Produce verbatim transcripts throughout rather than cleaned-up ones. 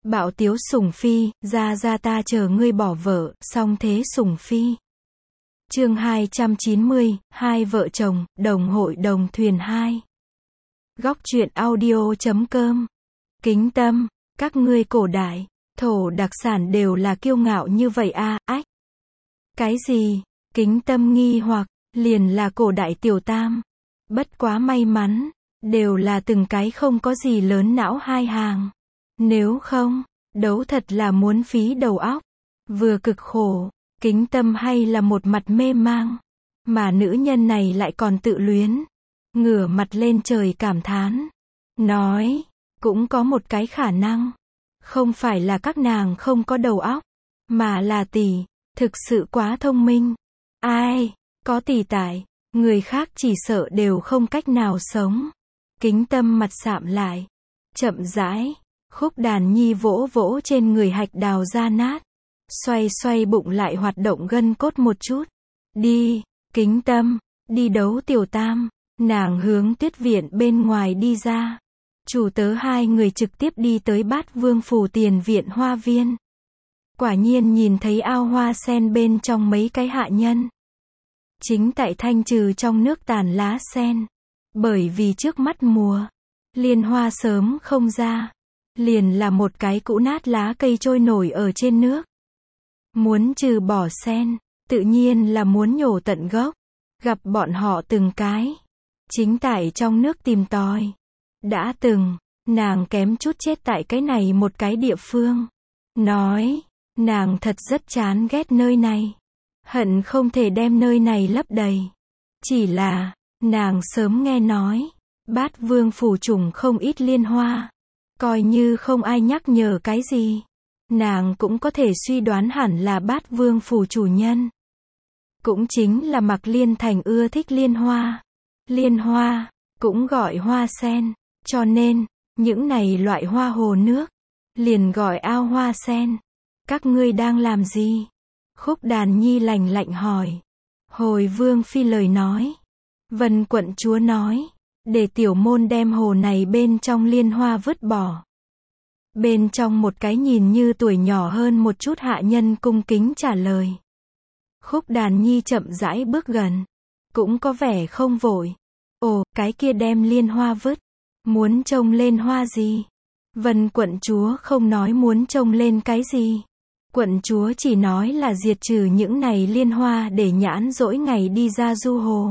Bạo tiếu sủng phi, ra ra ta chờ ngươi bỏ vợ, song thế sủng phi. Chương hai trăm chín mươi, hai vợ chồng, đồng hội đồng thuyền hai. Góc truyện audio chấm com. Kính tâm, các ngươi cổ đại, thổ đặc sản đều là kiêu ngạo như vậy a, ách. Cái gì? Kính tâm nghi hoặc, liền là cổ đại tiểu tam. Bất quá may mắn, đều là từng cái không có gì lớn não hai hàng. Nếu không, đấu thật là muốn phí đầu óc. Vừa cực khổ, kính tâm hay là một mặt mê mang. Mà nữ nhân này lại còn tự luyến. Ngửa mặt lên trời cảm thán. Nói, cũng có một cái khả năng. Không phải là các nàng không có đầu óc, mà là tỷ, thực sự quá thông minh. Ai, có tỷ tại, người khác chỉ sợ đều không cách nào sống. Kính tâm mặt sạm lại. Chậm rãi, khúc đàn nhi vỗ vỗ trên người hạch đào ra nát. Xoay xoay bụng lại hoạt động gân cốt một chút. Đi, kính tâm, đi đấu tiểu tam. Nàng hướng tuyết viện bên ngoài đi ra. Chủ tớ hai người trực tiếp đi tới Bát Vương phủ tiền viện hoa viên. Quả nhiên nhìn thấy ao hoa sen bên trong mấy cái hạ nhân. Chính tại thanh trừ trong nước tàn lá sen. Bởi vì trước mắt mùa, liên hoa sớm không ra. Liền là một cái cũ nát lá cây trôi nổi ở trên nước. Muốn trừ bỏ sen, tự nhiên là muốn nhổ tận gốc. Gặp bọn họ từng cái. Chính tại trong nước tìm tòi. Đã từng, nàng kém chút chết tại cái này một cái địa phương. Nói, nàng thật rất chán ghét nơi này. Hận không thể đem nơi này lấp đầy. Chỉ là, nàng sớm nghe nói, Bát Vương phủ trùng không ít liên hoa. Coi như không ai nhắc nhở cái gì. Nàng cũng có thể suy đoán hẳn là Bát Vương phủ chủ nhân. Cũng chính là Mạc Liên Thành ưa thích liên hoa. Liên hoa, cũng gọi hoa sen. Cho nên, những này loại hoa hồ nước, liền gọi ao hoa sen. Các ngươi đang làm gì? Khúc đàn nhi lạnh lạnh hỏi. Hồi Vương phi lời nói. Vân quận chúa nói, để tiểu môn đem hồ này bên trong liên hoa vứt bỏ. Bên trong một cái nhìn như tuổi nhỏ hơn một chút hạ nhân cung kính trả lời. Khúc đàn nhi chậm rãi bước gần. Cũng có vẻ không vội. Ồ, cái kia đem liên hoa vứt. Muốn trông lên hoa gì? Vân quận chúa không nói muốn trông lên cái gì. Quận chúa chỉ nói là diệt trừ những này liên hoa để nhãn dỗi ngày đi ra du hồ.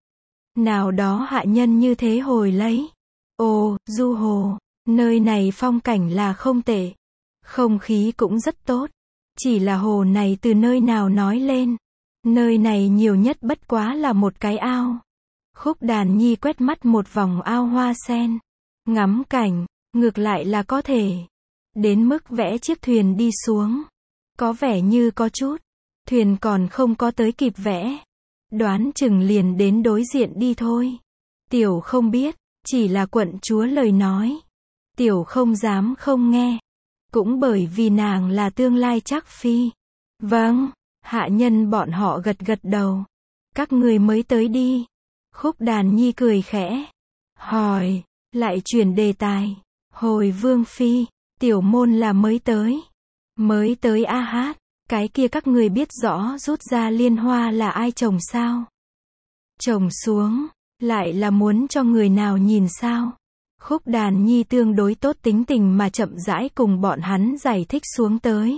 Nào đó hạ nhân như thế hồi lấy. Ồ, du hồ, nơi này phong cảnh là không tệ. Không khí cũng rất tốt. Chỉ là hồ này từ nơi nào nói lên. Nơi này nhiều nhất bất quá là một cái ao. Khúc đàn nhi quét mắt một vòng ao hoa sen. Ngắm cảnh, ngược lại là có thể. Đến mức vẽ chiếc thuyền đi xuống. Có vẻ như có chút. Thuyền còn không có tới kịp vẽ. Đoán chừng liền đến đối diện đi thôi. Tiểu không biết, chỉ là quận chúa lời nói. Tiểu không dám không nghe. Cũng bởi vì nàng là tương lai chắc phi. Vâng, hạ nhân bọn họ gật gật đầu. Các người mới tới đi. Khúc đàn nhi cười khẽ. Hỏi, lại chuyển đề tài. Hồi Vương phi, tiểu môn là mới tới. Mới tới a hát, cái kia các người biết rõ rút ra liên hoa là ai trồng sao? Trồng xuống, lại là muốn cho người nào nhìn sao? Khúc đàn nhi tương đối tốt tính tình mà chậm rãi cùng bọn hắn giải thích xuống tới.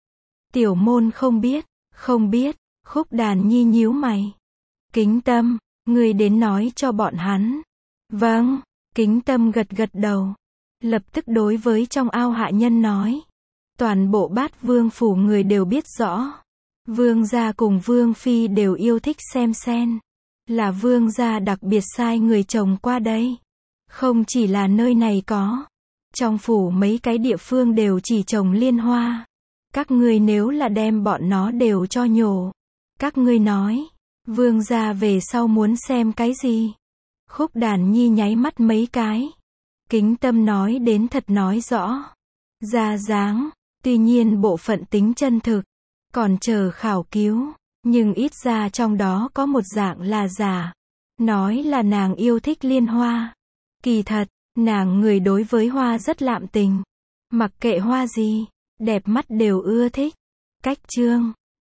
Tiểu môn không biết, không biết, khúc đàn nhi nhíu mày. Kính tâm, người đến nói cho bọn hắn. Vâng, kính tâm gật gật đầu. Lập tức đối với trong ao hạ nhân nói. Toàn bộ Bát Vương phủ người đều biết rõ. Vương gia cùng Vương phi đều yêu thích xem sen. Là Vương gia đặc biệt sai người trồng qua đây. Không chỉ là nơi này có. Trong phủ mấy cái địa phương đều chỉ trồng liên hoa. Các ngươi nếu là đem bọn nó đều cho nhổ. Các ngươi nói, Vương gia về sau muốn xem cái gì? Khúc đàn nhi nháy mắt mấy cái. Kính tâm nói đến thật nói rõ. Ra dáng. Tuy nhiên bộ phận tính chân thực, còn chờ khảo cứu, nhưng ít ra trong đó có một dạng là giả. Nói là nàng yêu thích liên hoa. Kỳ thật, nàng người đối với hoa rất lạm tình. Mặc kệ hoa gì, đẹp mắt đều ưa thích. Cách chương